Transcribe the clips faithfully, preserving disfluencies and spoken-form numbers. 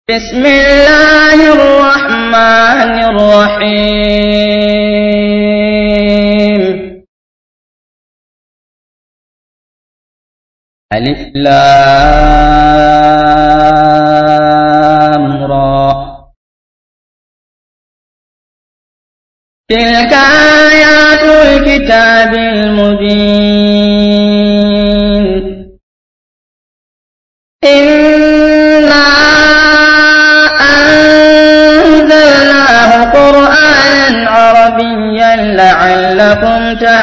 بسم الله الرحمن الرحيم. ألف لام را. تلك آيات الكتاب المبين. إنا أنزلناه قرآنا عربيا لعلكم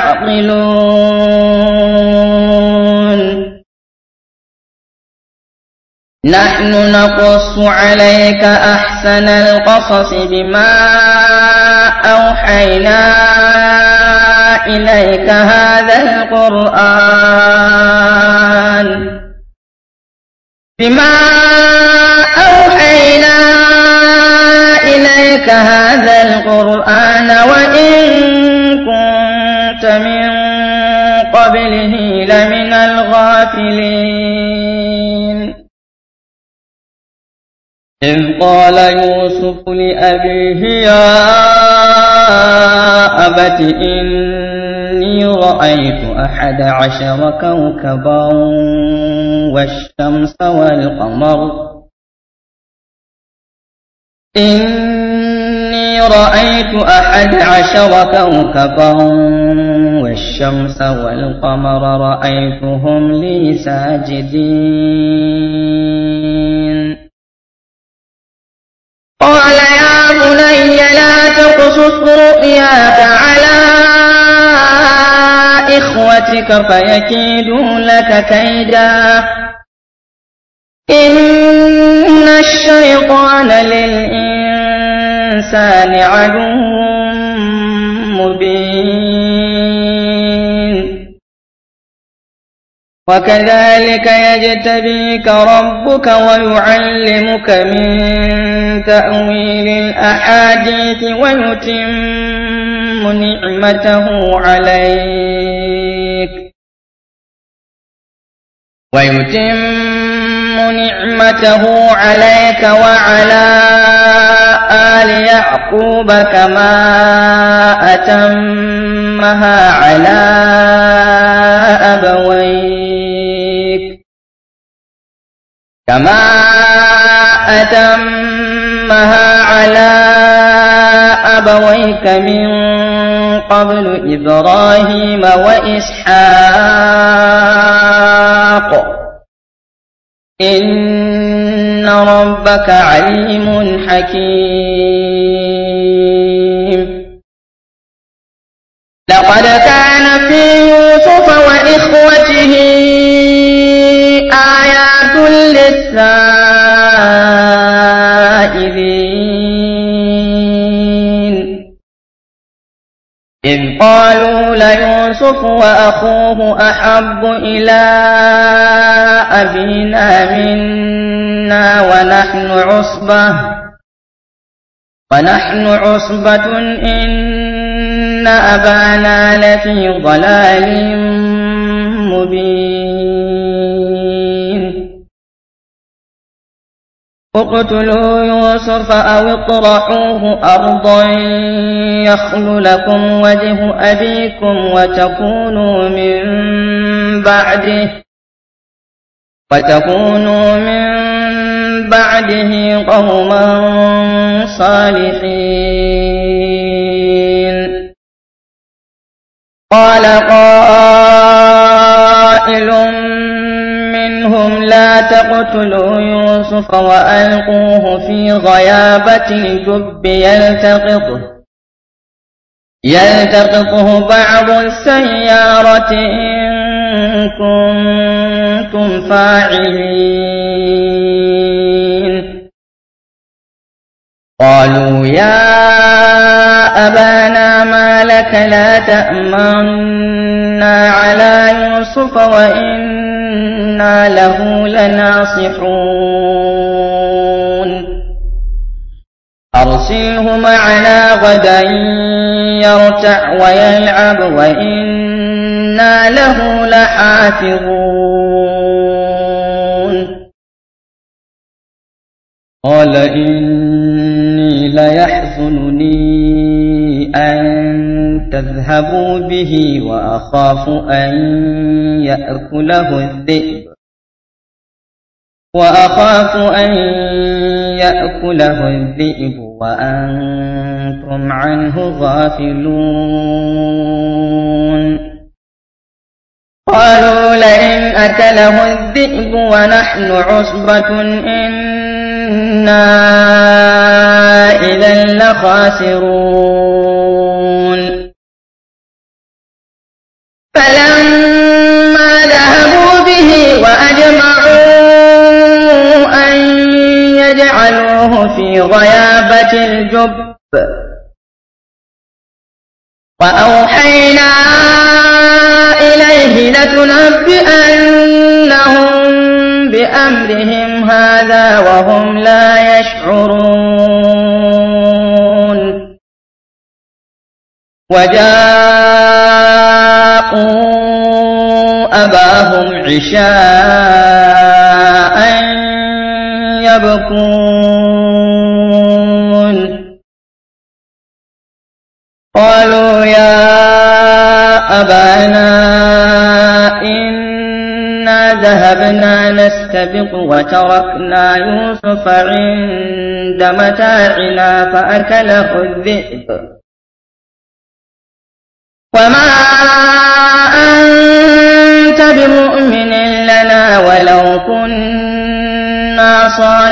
تعقلون. نحن نقص عليك أحسن القصص بما أوحينا إليك هذا القرآن بما أوحينا إليك هذا القرآن وإن كنت من قبله لمن الغافلين. إذ قال يوسف لأبيه يا أبت إني رأيت أحد عشر كوكبا والشمس والقمر إني رأيت أحد عشر كوكبا والشمس والقمر رأيتهم لي ساجدين. قال يا بني لا تقصص رؤياك على إخوتك فيكيدوا لك كيدا إن الشيطان للإنسان عدو مبين. وكذلك يجتبيك ربك ويعلمك من تأويل الأحاديث ويتم نعمته عليك ويتم نعمته عليك وعلى آل يعقوب كما أتمها على أبويك كما أتمها على أبويك من قبل إبراهيم وإسحاق إن ربك عليم حكيم. لقد كان في يوسف وإخوته آيات للسائلين إذ قالوا ليوسف وأخوه أحب إلى أبينا منا ونحن عصبة ونحن عصبة إن أبانا لفي ضلال مبين. اقتلوا يوسف أو اطرحوه أرضا يخل لكم وجه أبيكم وتكونوا من بعده وتكونوا من بعده قوما صالحين. قال قائل منهم لا تقتلوا يوسف وألقوه في غيابة الجب يلتقطه يلتقطه بعض السيارة إن كنتم فاعلين. قالوا يا أبانا ما لك لا تأمنا على يوسف وإنا له لناصحون. أرسله معنا غدا يرتع ويلعب وإنا له لحافظون. قال إني ليحزنني أن تذهبوا به وأخاف أن يأكله الذئب وأخاف أن يأكله الذئب وأنتم عنه غافلون قالوا لئن أكله الذئب ونحن عصبة إنا إذا لخاسرون فلما ذهبوا به وأجمعوا أن يجعلوه في غيابة الجب وأوحينا إليه لتنبئنهم بأمرهم هذا وهم لا يشعرون وجاءوا أباهم عشاء يبكون قالوا يا أبانا إنا ذهبنا نستبق وتركنا يوسف عند متاعنا فأكله الذئب وما أنت بمؤمن لنا ولو كنا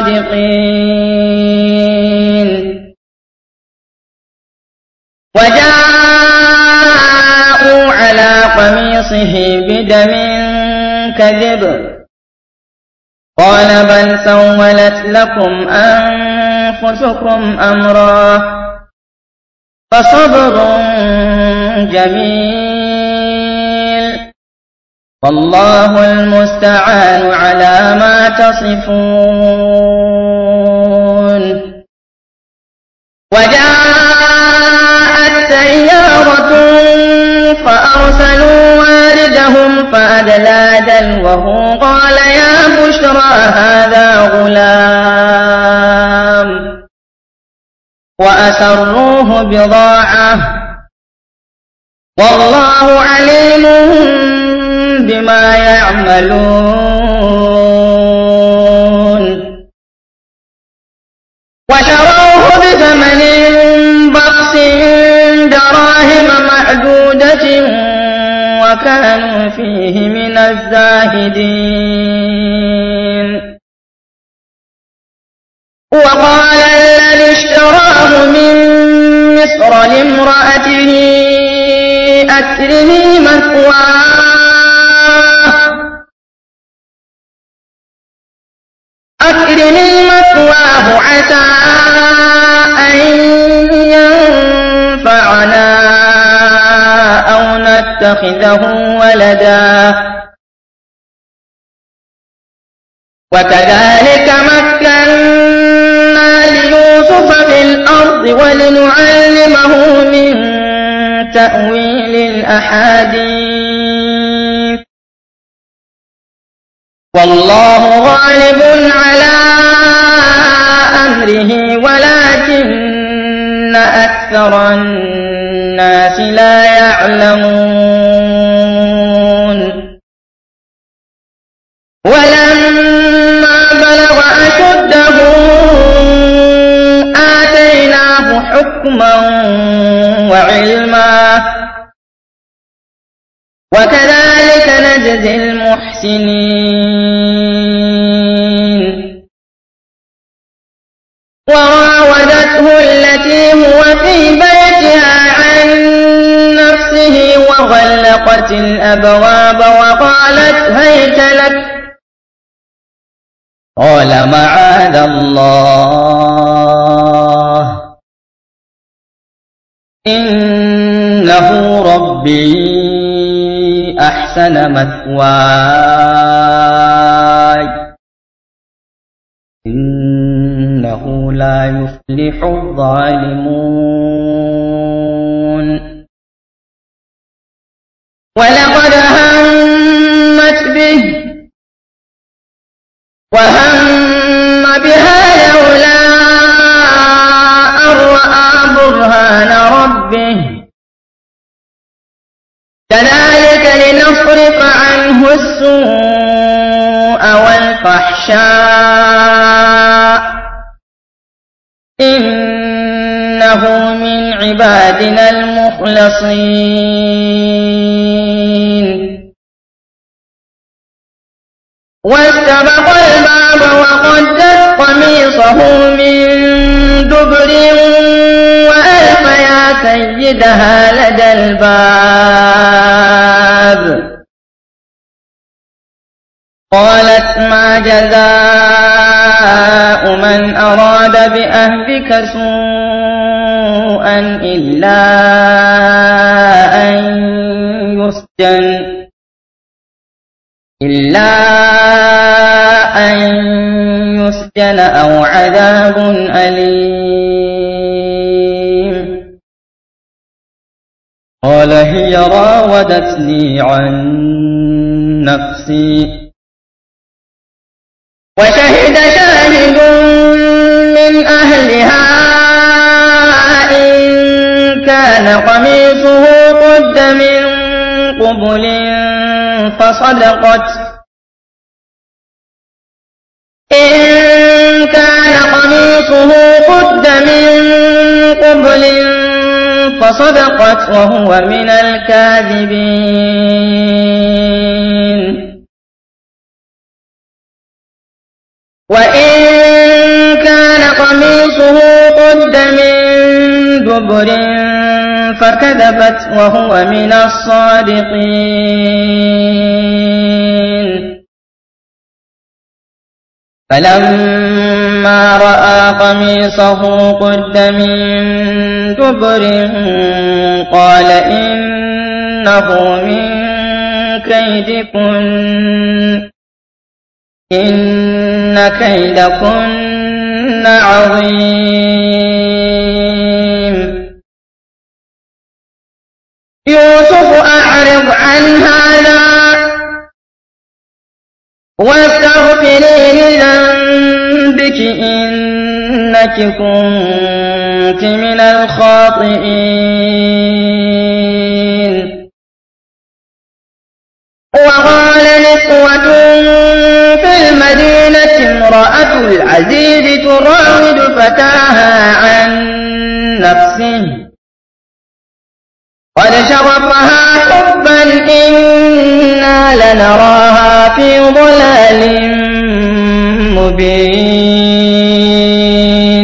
صادقين وجاءوا على قميصه بدم كذب قال بل سولت لكم أنفسكم أمرا فصبر جميل والله المستعان على ما تصفون وجاءت سيارة فأرسلوا واردهم فأدلى دلوه قال يا بشرى هذا غلام وأسروه بضاعة والله عليم بما يعملون وشروه بثمن بخس دراهم معدودة وكانوا فيه من الزاهدين وقال الذي اشتراه من مصر لامرأته أكرمي مثواه أكرمي مثواه عسى أن ينفعنا أو نتخذه ولدا وكذلك مكنا ليوسف في الأرض ولنعلمه من تأويل الأحاديث والله غالب على أمره ولكن أكثر الناس لا يعلمون ولما بلغ أشده آتيناه حكما وعلما وكذلك نجزي المحسنين وراودته التي هو في بيتها عن نفسه وغلقت الأبواب وقالت هيت لك قال معاذ الله إنه ربي أحسن مثواي إنه لا يفلح الظالمون ولقد همت به وهم بها لولا يشاء إنه من عبادنا المخلصين واستبق الباب وقدت قميصه من دبر وألف يا سيدها لدى الباب قالت ما جزاء من أراد بأهلك سوءا إلا أن يسجن إلا أن يسجن أو عذاب أليم قال هي راودتني عن نفسي وشهد شاهد من أهلها إن كان قميصه قد من قبل فصدقت إن كان قميصه قد من قبل فصدقت وهو من الكاذبين وإن كان قميصه قد من دبر فكذبت وهو من الصادقين فلما رأى قميصه قد من دبر قال إنه من كيدكن إن كيدكن عظيم يوسف أعرض عن هذا واستغفري لذنبك إنك كنت من الخاطئين وقال نسوة في المدينة امرأة العزيز تراود فتاها عن نفسه قد شغفها حبا إنا لنراها في ضلال مبين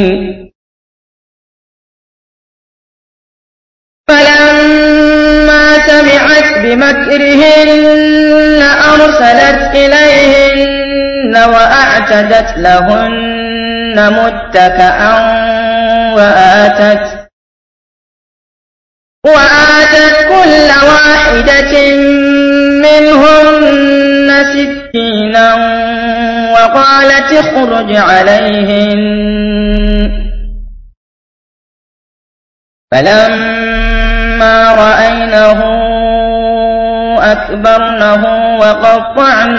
فلما سمعت بمكرهن أرسلت إليهن وأعتدت لهن متكئا وآتت وآتت كل واحدة منهن سكينا وقالت اخرج عليهن فلما رأينه أكبرنه وقطعن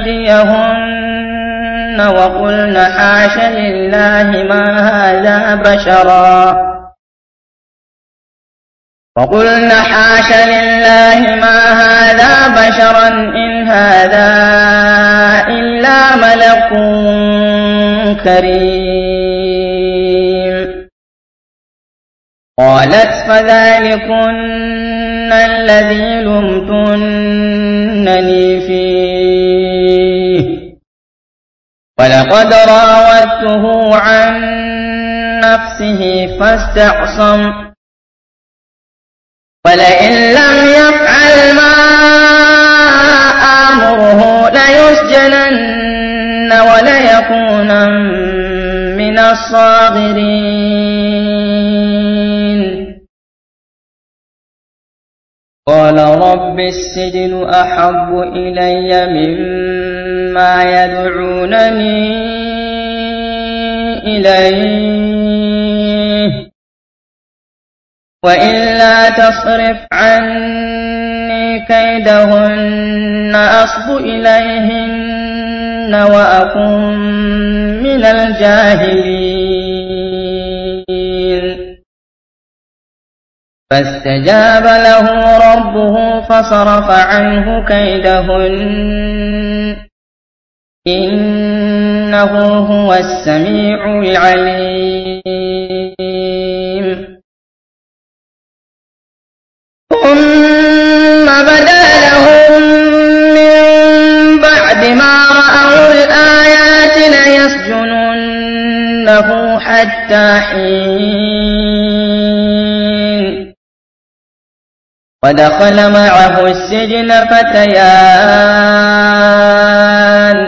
أيديهن وقلن حاش لله ما هذا بشرا وقلن حاش لله ما هذا بشرا إن هذا إلا ملك كريم قالت فذلكن الذي لمتنني فيه ولقد راودته عن نفسه فاستعصم ولئن لم يفعل ما آمره ليسجنن وليكونا من الصاغرين قال رب السجن أحب إلي مما يدعونني إليه وإلا تصرف عني كيدهن أصب إليهن وأكن من الجاهلين فاستجاب له ربه فصرف عنه كيدهن إن إنه هو السميع العليم. ثم بدا لهم من بعد ما رأوا الآيات ليسجننه حتى حين. ودخل معه السجن فتيان،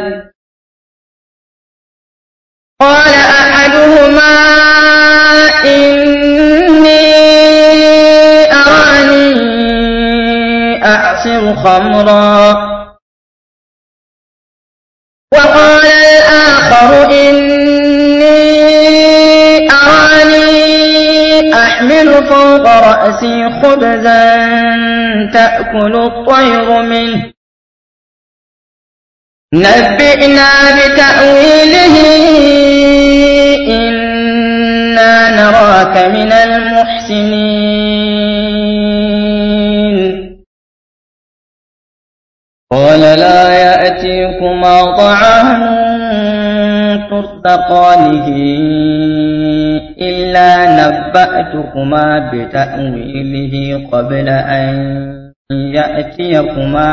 قال أحدهما إني أراني أعصر خمرا، وقال الآخر إني أراني أحمل فوق رأسي خبزا تأكل الطير منه، نبئنا بتأويله إنا نراك من المحسنين. قال لا يأتيكما طعام ترزقانه إلا نبأتكما بتأويله قبل أن يأتيكما،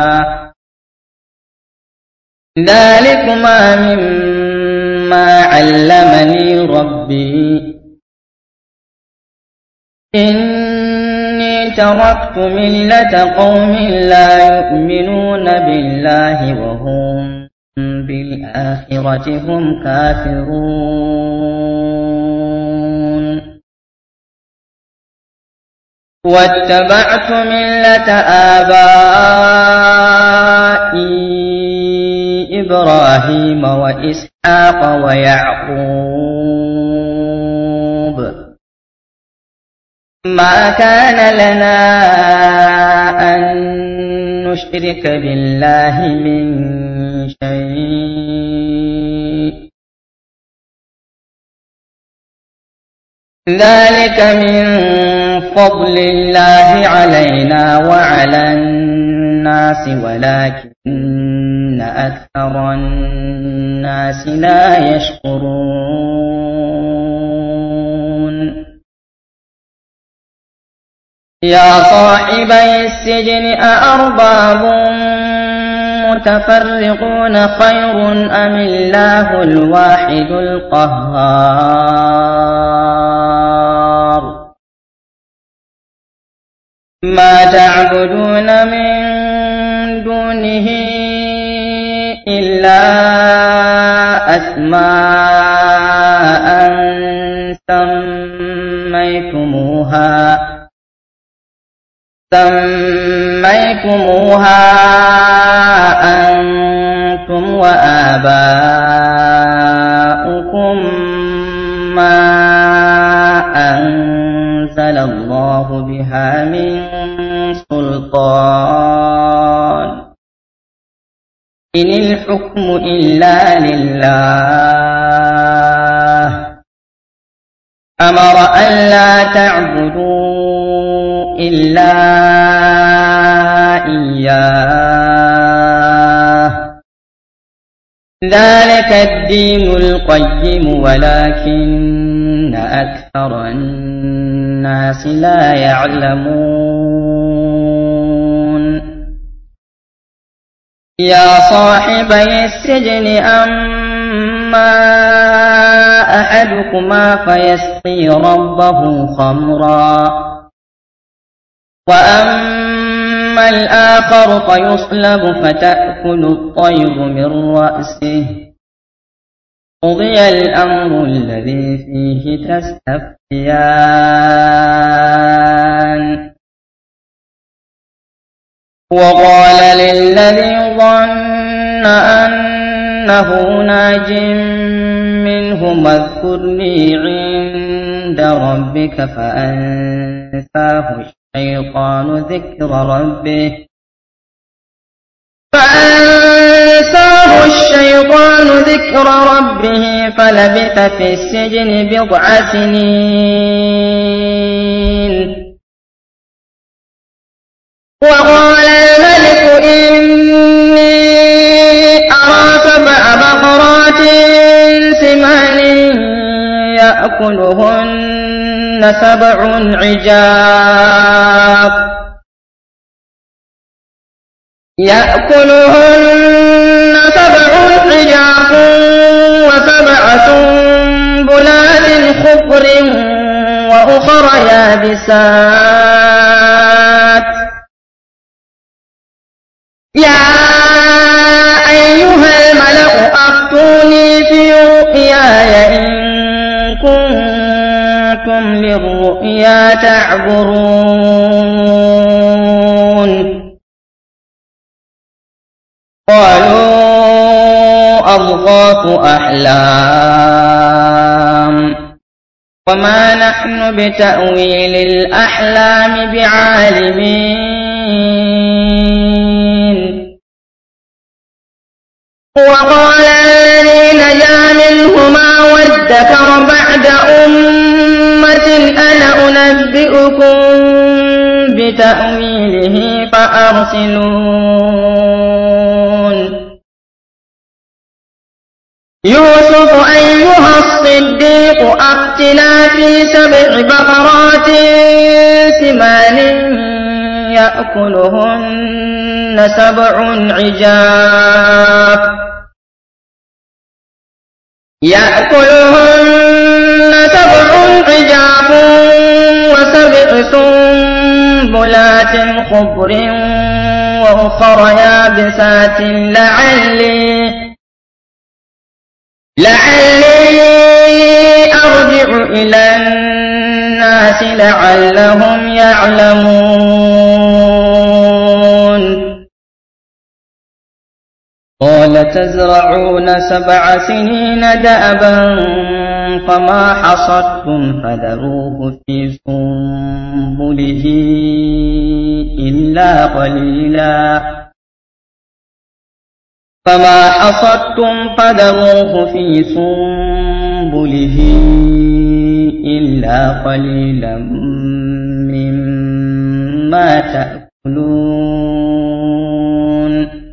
ذلكما مما علمني ربي، إني تركت ملة قوم لا يؤمنون بالله وهم بالآخرة هم كافرون، واتبعت ملة آبائي إبراهيم وإسحاق ويعقوب، ما كان لنا أن نشرك بالله من شيء، ذلك من فضل الله علينا وعلى الناس ولكن أكثر الناس لا يشكرون. يا صاحبي السجن أأرباب متفرقون خير أم الله الواحد القهار؟ ما تعبدون من دونه إلا أسماء سميتموها سميتموها أنتم وآباؤكم ما أنزل الله بها من سلطان، إن الحكم إلا لله، أمر ألا تعبدوا إلا إياه، ذلك الدين القيم ولكن أكثر الناس لا يعلمون. يا صاحبي السجن أما أحدكما فيسقي ربه خمرا، وأما الآخر فيصلب فتأكل الطير من رأسه، قضي الأمر الذي فيه تستفتيان. وقال للذي ظن أنه ناج منهما اذكرني عند ربك فأنساه الشيطان ذكر ربه فأنساه الشيطان ذكر ربه فلبث في السجن بضع سنين. وقال الملك إني أرى سبع بقرات يأكلهن سبع عجاف يأكلهن سبع عجاف وسبع سنبلات خضر وأخر يابسات يا أيها الملأ أفتوني في رؤياي إن كنتم للرؤيا تعبرون قالوا أضغاث أحلام وما نحن بتأويل الأحلام بعالمين وقال الذي نجا منهما وادكر بعد أمة أنا أنبئكم بتأويله فأرسلون يوسف أيها الصديق أفتنا في سبع بقرات سمان يأكلهن سبع عجاف يأكلهن سبع عجاف وسبع سنبلات خضر وأخر يابسات لعلي لعلي أرجع إلى الناس لعلهم يعلمون قال تزرعون سبع سنين دأبا فما حصدتم فذروه في سنبله إلا قليلا فما حصدتم فذروه في سنبله إلا قليلا مما تأكلون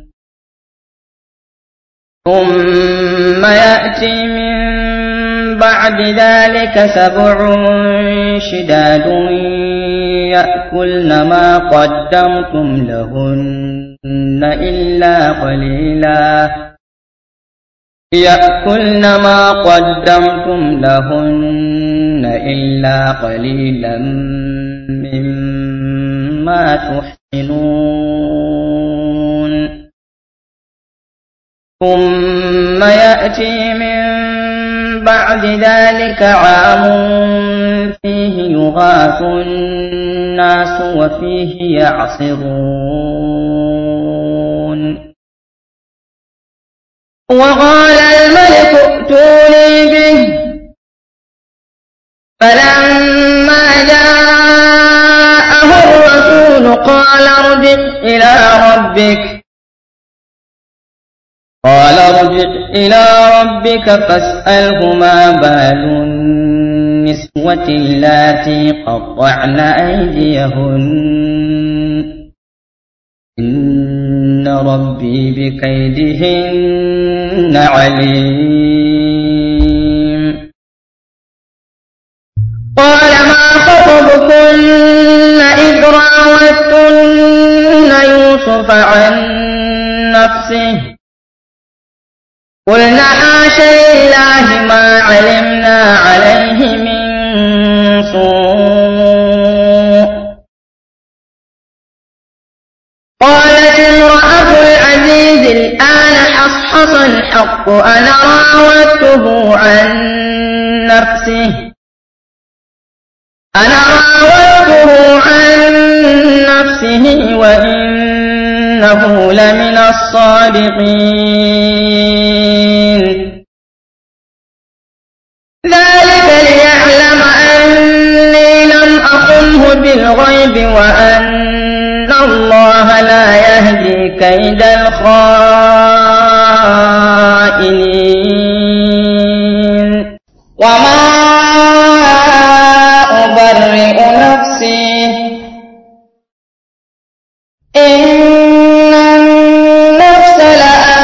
ثم يأتي من بعد ذلك سبع شداد يأكلن ما قدمتم لهن إلا قليلا يأكلن ما قدمتم لهن إلا قليلا مما تحسنون ثم يأتي من بعد ذلك عام فيه يغاث الناس وفيه يعصرون وقال الملك ائتوني به فلما جاءه الرسول قال ارجع إلى ربك قال ارجع إلى ربك فاسأله ما بال النسوة اللاتي قطعن أيديهن إن ربي بكيدهن عليم قال ما خطبكن إذ راوتن يوسف عن نفسه قلنا حاش لله ما علمنا عليه من سوء قالت امرأة العزيز الآن حصحص الحق أنا راودته عن نفسه أنا راودته عن نفسه وإنه لمن الصادقين ذلك ليعلم أني لم أخنه بالغيب وأن الله لا يهدي كيد الخائنين وما أبرئ نفسي إن النفس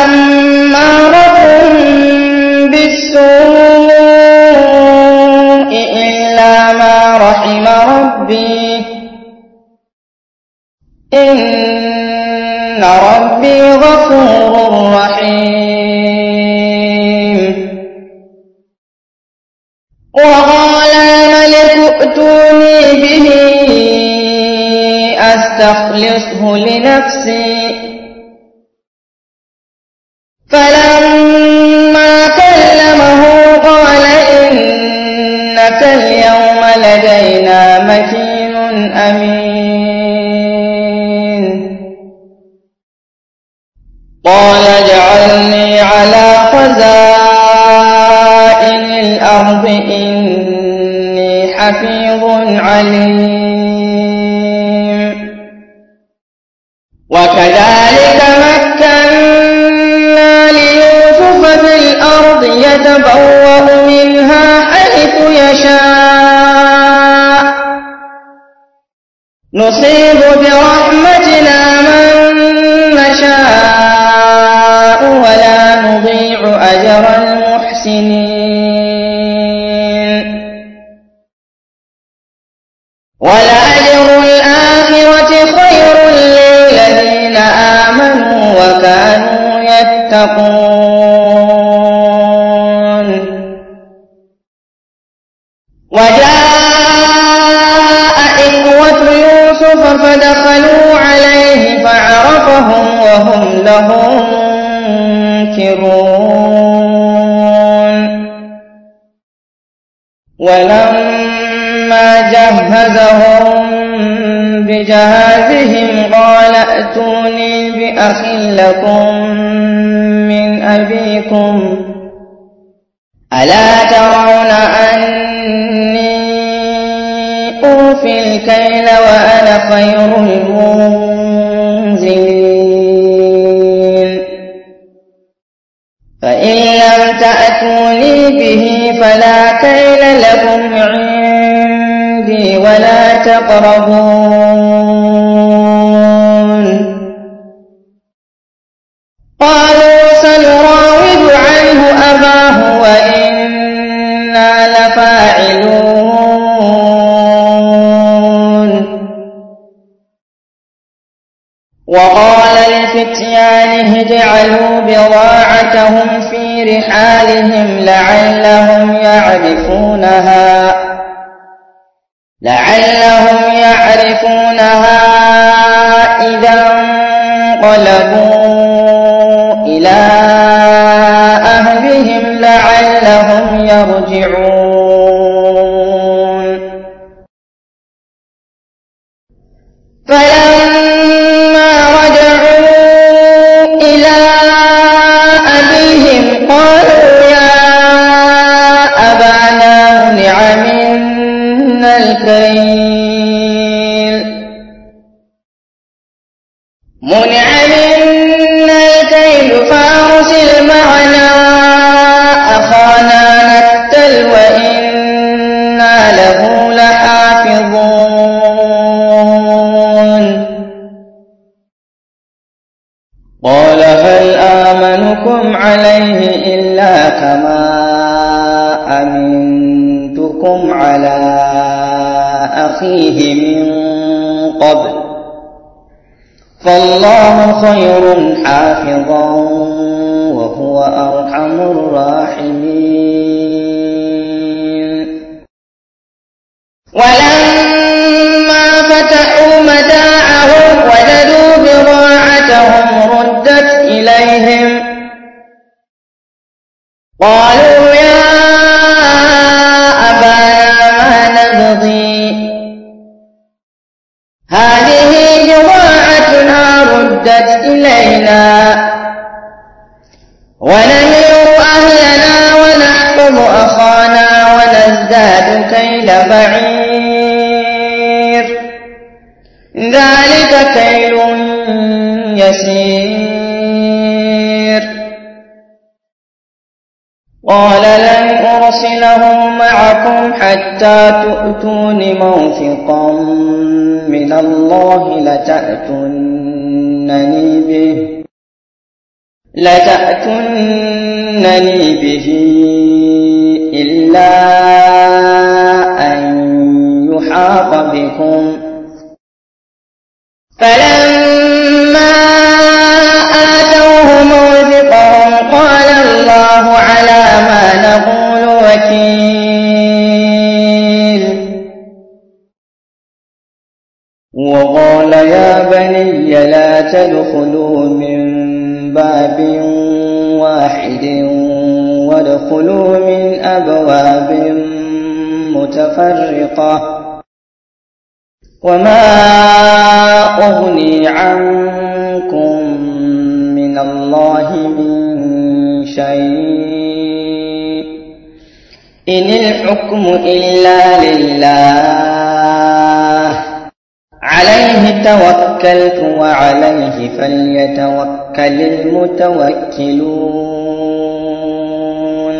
لأمارة بالسوء رحم ربي إن ربي غفور رحيم. وقال الملك ائتوني به أستخلصه لنفسي. فلما كلمه قال إنك اليوم لدينا مكين أمين. قال اجعلني على خزائن الأرض إني حفيظ عليم. وكذلك مكنا ليوسف في الأرض يتبوأ منها حيث يشاء نصيب برحمتنا من نشاء ولا نضيع أجر المحسنين. ولأجر الآخرة خير للذين آمنوا وكانوا يتقون. وجاء إخوة يوسف فدخلوا عليه فعرفهم وهم له منكرون. ولما جهزهم بجهازهم قال ائتوني بأخ لكم من أبيكم ألا ترون أني أوفي الكيل وأنا خير المنزلين. فإن لم تأتوني به فلا كيل لكم عندي ولا تقربون. قالوا سنراود عنه أباه وإنا لفاعلون. وقال لفتيانه اجعلوا بضاعتهم في رحالهم لعلهم يعرفونها لعلهم يعرفونها إذا انقلبوا إلى أهلهم لعلهم يرجعون. فلما رجعوا إلى أبيهم قالوا يا أبانا منع منا الكيل منع منا الكيل فأرسل معنا أخانا نكتل وإنا له لحافظون. قال هل آمنكم عليه إلا كما أمنتكم على أخيه من قبل فالله خير حافظا وهو أرحم الراحمين. ولما فتحوا متاعهم وجدوا بضاعتهم ردت إليهم قالوا يا أبانا ما نبغي هذه بضاعتنا ردت إلينا ونمير أهلنا ونحفظ أخانا ونزداد كيل بعير ذلك كيل يسير. قال لن أرسله معكم حتى تؤتون موثقا من الله لتأتونني به لتأتونني به إلا أن أحاط بكم فلما آتوه موثقهم قال الله على ما نقول وكيل وقال يا بني لا تدخلوا من باب واحد وادخلوا من أبواب متفرقة وما أغني عنكم من الله من شيء إن الحكم إلا لله عليه توكلت وعليه فليتوكل المتوكلون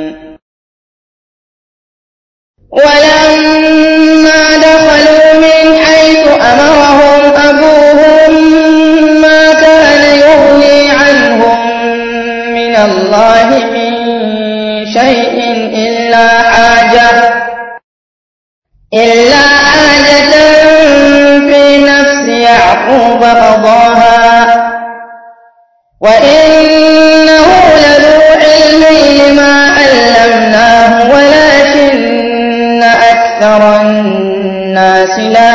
ولما دخلوا من حيث أمرهم أبوهم ما كان يغني عنهم من الله من شيء إلا حاجة إلا حاجة في نفس يعقوب قضاها وإنه لذو علم لما علمناه ولكن أكثر الناس لا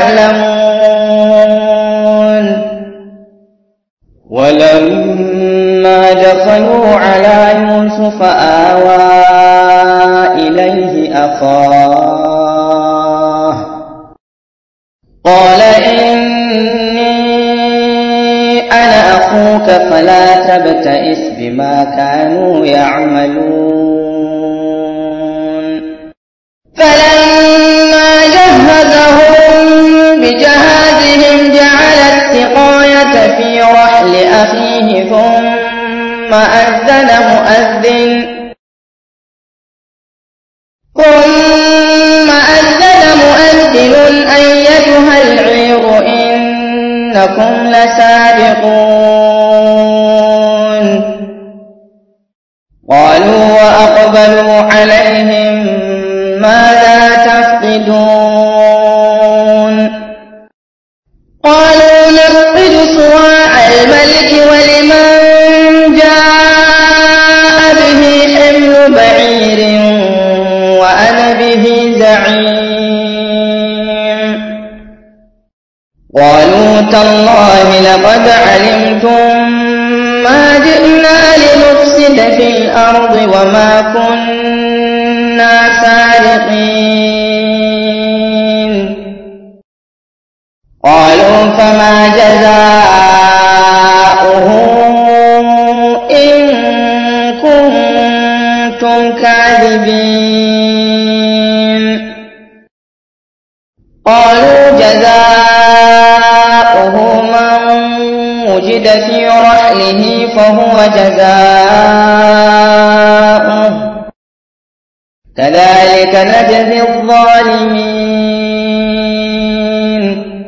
يعلمون ولما دخلوا على يوسف آوى إليه أخاه قال إني أنا أخوك فلا تبتئس بما كانوا يعملون فلما جهزهم بجهازهم جعل السقاية في رحل أخيه ثم أذن مؤذن ثم أذن مؤذن أيتها العير إنكم لسارقون قالوا وأقبلوا عليهم ماذا تفقدون قالوا نفقد صواع الملك ولمن جاء به حمل بعير وأنا به زعيم قالوا تالله لقد علمتم ما جئنا لنفسد في الأرض وما كنا سارقين قالوا فما جزاؤه إن كنتم كاذبين قالوا جزاؤه من وجد في رحله فهو جزاؤه كذلك نجزي الظالمين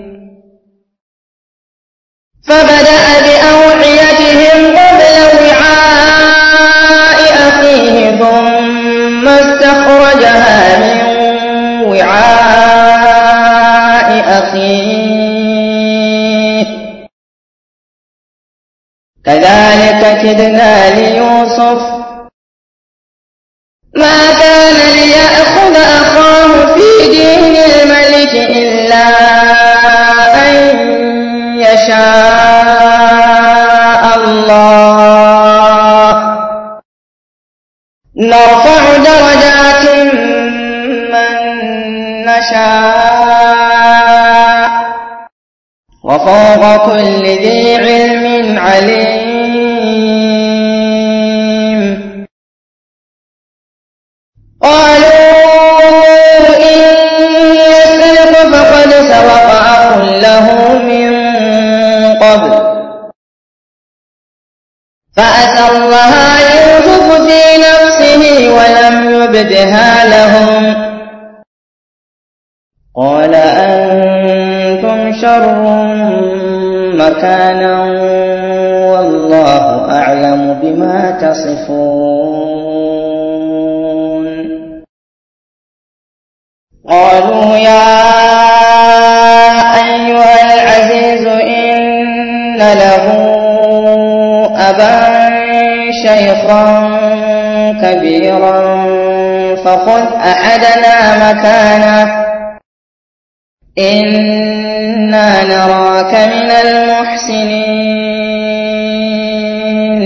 فبدأ بأوعيتهم قبل وعاء أخيه ثم استخرجها من وعاء أخيه كذلك كدنا ليوسف ما كان ليأخذ أخاه في دين الملك إلا أن يشاء الله نرفع درجات من نشاء وفوق كل ذي علم عليم قالوا إن يسرق فقد سرق أخ له من قبل فأسرها يوسف في نفسه ولم يبدها لهم قال أنتم شر مكانا والله أعلم بما تصفون قالوا يا أبا شيخا كبيرا فخذ أحدنا مكانه إنا نراك من المحسنين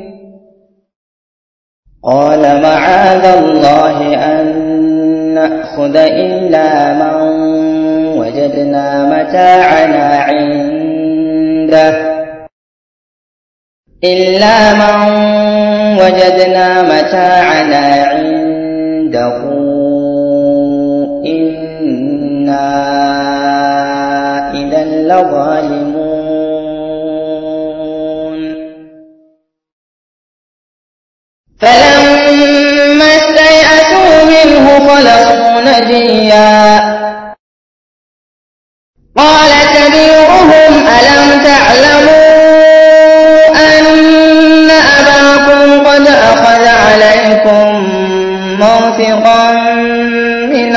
قال معاذ الله أن نأخذ إلا من وجدنا متاعنا عنده إلا من وجدنا متاعنا عنده إنا إذا لظالمون فلما استيئسوا منه خلصوا نجيا قال كبيرهم ألم تعلموا أن أباكم قد أخذ عليكم موثقا من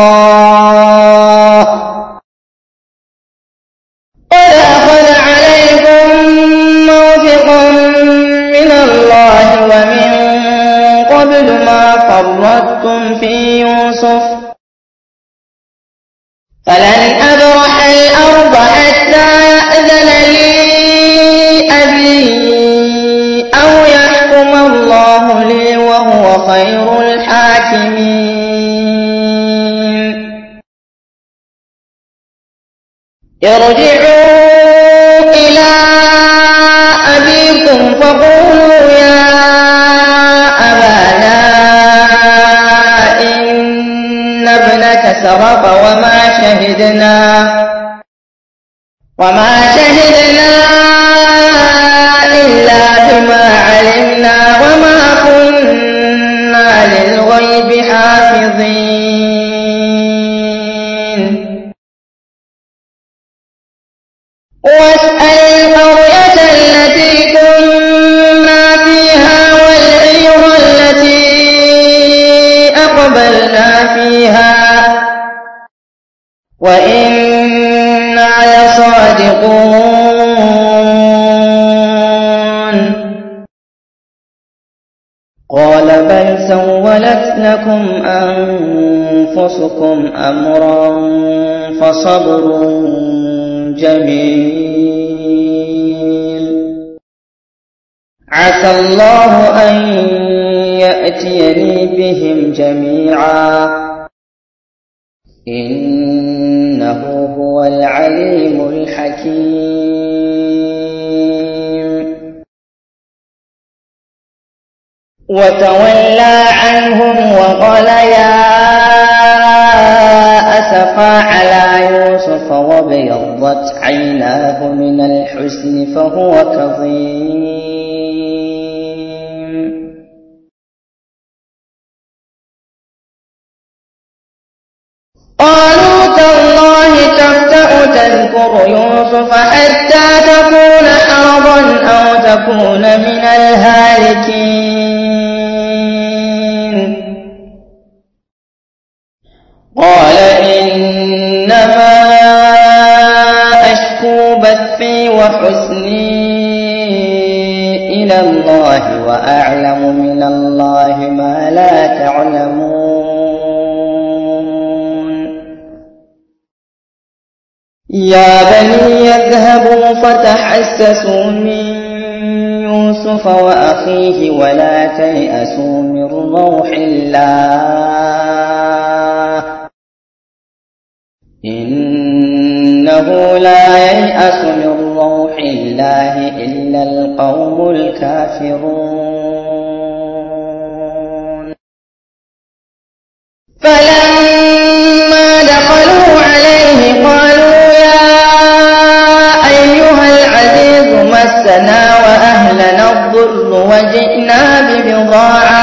الله قد أخذ عليكم موثقا من الله ومن قبل ما فرطتم في يوسف فلن أبرح الأرض حتى يأذن لي أبي أو يحكم الله لي وهو خير الحاكمين ارجعوا إلى أبيكم فقولوا يا أبانا إن ابنك سرق وما شهدنا وما شهدنا إلا بما علمنا وما كنا للغيب حافظين واسأل القرية التي كنا فيها والعير التي أقبلنا فيها وإنا لصادقون قال بل سولت لكم أنفسكم أمرا فصبر جميل عسى الله أن يأتيني بهم جميعا إنه هو العليم الحكيم وتولى عنهم وقال يا أسفا على يوسف وابيضت عيناه من الحزن فهو كظيم قالوا تالله تفتأ تذكر يوسف حتى تكون حرضا أو تكون من الهالكين قال إنما أشكو بثي وحزني إلى الله وأعلم من الله ما لا تعلمون يا بني اذهبوا فتحسسوا من يوسف وأخيه ولا تيأسوا من روح الله إنه لا ييأس من روح الله إلا القوم الكافرون فلما دخلوا عليه قالوا يا أيها العزيز مسنا وأهلنا الضر وجئنا ببضاعة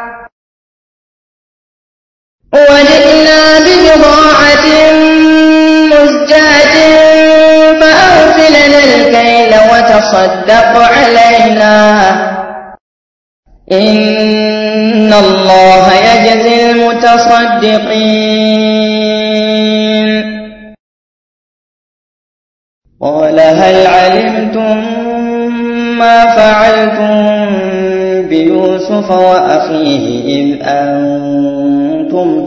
وجئنا ببضاعة مزجاة فأرسل لنا الكيل وتصدق علينا إن الله يجزي المتصدقين قال هل علمتم ما فعل فعلتم بيوسف وأخيه إذ أنتم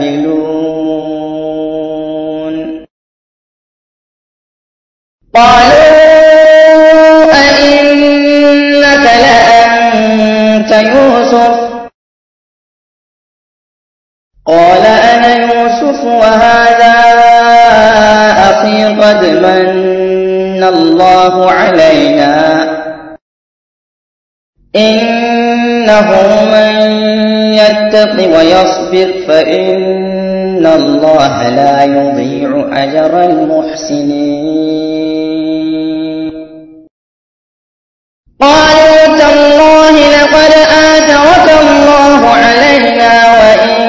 جاهلون قالوا أئنك لأنت يوسف قال أنا يوسف وهذا أخي قد من الله علينا إنه من يتق ويصبر فإن الله لا يضيع أجر المحسنين قالوا تالله لقد آثرك الله علينا وإن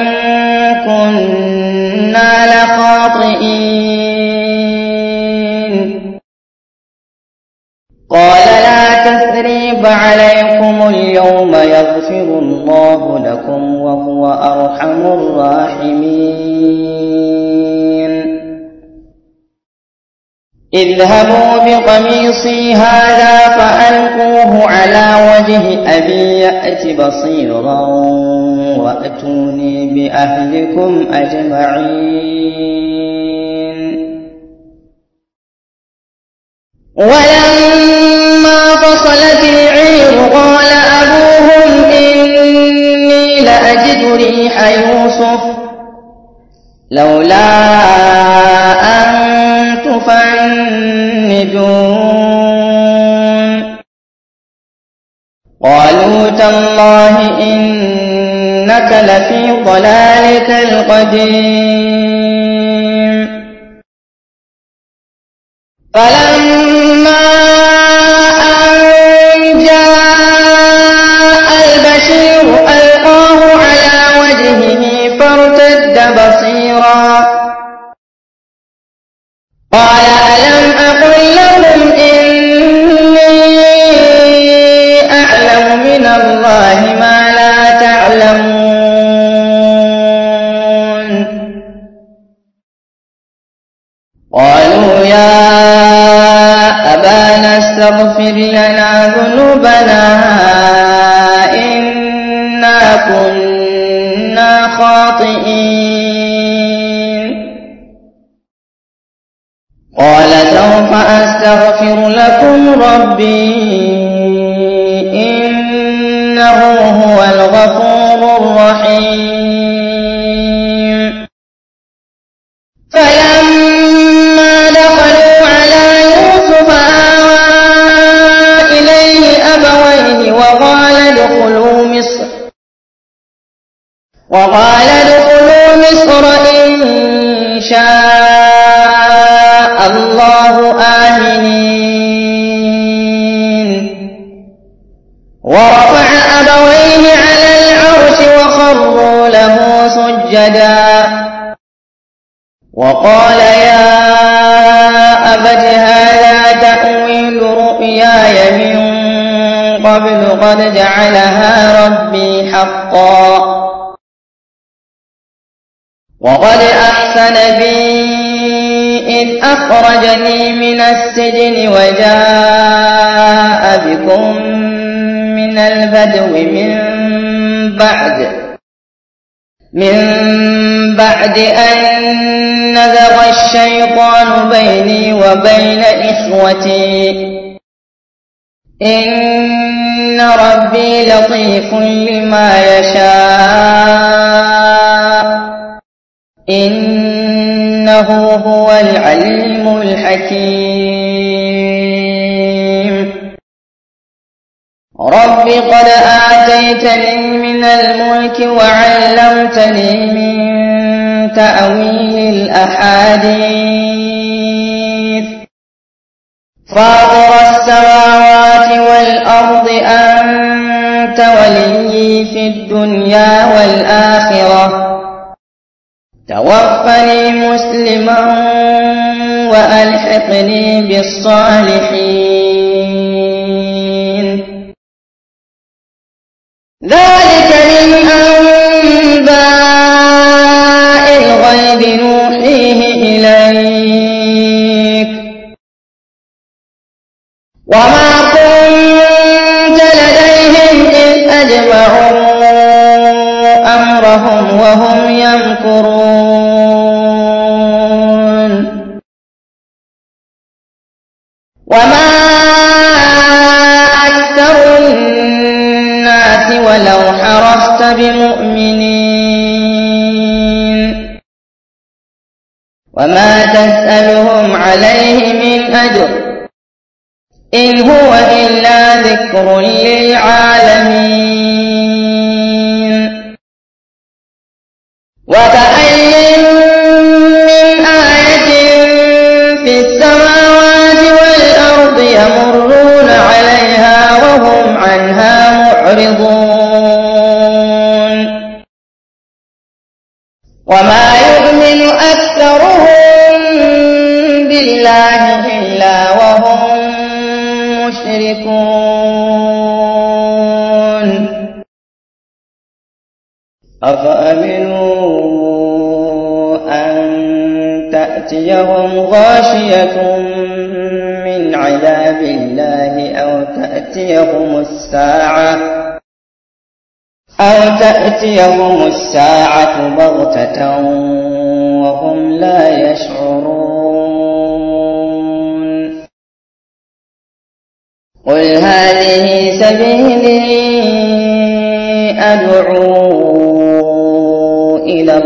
كنا لخاطئين قال لا تثريب عليكم اليوم يغفر الله لكم وهو أرحم الراحمين اذهبوا بقميصي هذا فألقوه على وجه أبي يأت بصيرا وأتوني بأهلكم أجمعين ولما فصلت العير قال أبوهم إني لأجد ريح يوسف لولا أن تفندون قالوا تالله إنك لفي ضلالك القديم فلما أن جاء البشير ألقاه على وجهه فارتد بصيرا قال ألم أقل لكم إني أعلم من الله ما لا تعلمون قالوا يا أبانا استغفر لنا ذنوبنا إنا كنا خاطئين قال سوف أستغفر لكم ربي إنه هو الغفور الرحيم فلما دخلوا على يوسف آوى إليه أبويه وقال ادخلوا مصر وقال ادخلوا مصر إن شاء الله آمنين ورفع أبويه على العرش وخروا له سجدا وقال يا أبت هذا تأويل رؤياي من قبل قد جعلها ربي حقا وقد أحسن بي إذ أخرجني من السجن وجاء بكم من البدو من بعد من بعد أن نزغ الشيطان بيني وبين إخوتي إن ربي لطيف لما يشاء إنه هو العليم الحكيم رب قد آتيتني من الملك وعلمتني من تأويل الأحاديث فاطر السماوات والأرض أنت وليي في الدنيا والآخرة توفني مسلما وألحقني بالصالحين ذلك من أنباء الغيب نوحيه إليك وما كنت يمكرون وما أكثر الناس ولو حرصت بمؤمنين وما تسألهم عليه من أجر إن هو إلا ذكر للعالمين وكأي من آية في السماوات والأرض يمرون عليها وهم عنها معرضون وما يؤمن أكثرهم بالله إلا وهم مشركون أفأمنوا أن تأتيهم غاشية من عذاب الله أو تأتيهم الساعة أو تأتيهم الساعة بغتة وهم لا يشعرون قل هذه سبيلي أدعو إلى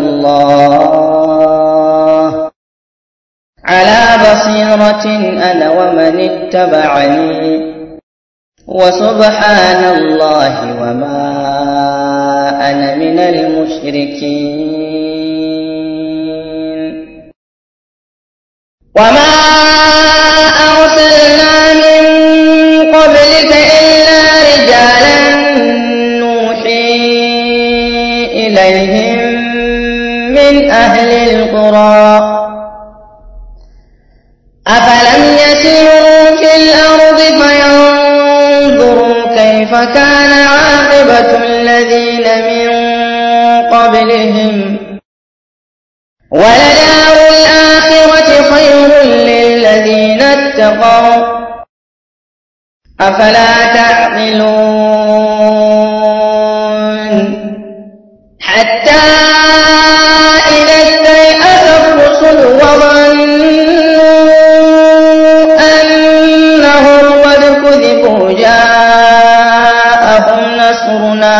الله على بصيرة أنا ومن اتبعني وسبحان الله وما أنا من المشركين وما أرسلنا من قبلك إلا رجالا نوحي إليهم من أهل القرى أفلم يسيروا في الأرض فينظروا كيف كان عاقبة الذين من قبلهم ولدار الآخرة خير للذين اتقوا أفلا تعقلون حتى إذا استيأس الرسل وظنوا أنهم قد كذبوا جاءهم نصرنا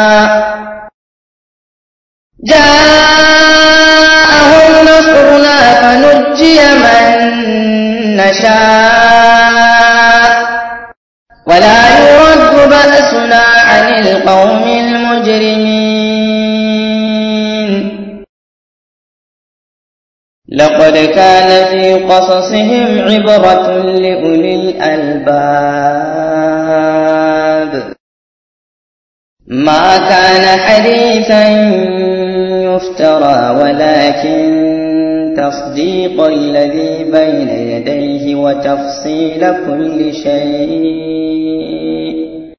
جاءهم نصرنا فنجي من نشاء ولا يرد بأسنا عن القوم المجرمين لقد كان في قصصهم عبرة لأولي الألباب ما كان حديثا يفترى ولكن تصديق الذي بين يديه وتفصيل كل شيء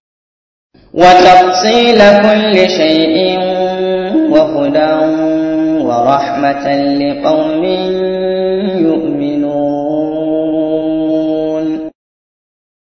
وتفصيل كل شيء وهدى ورحمة لقوم يؤمنون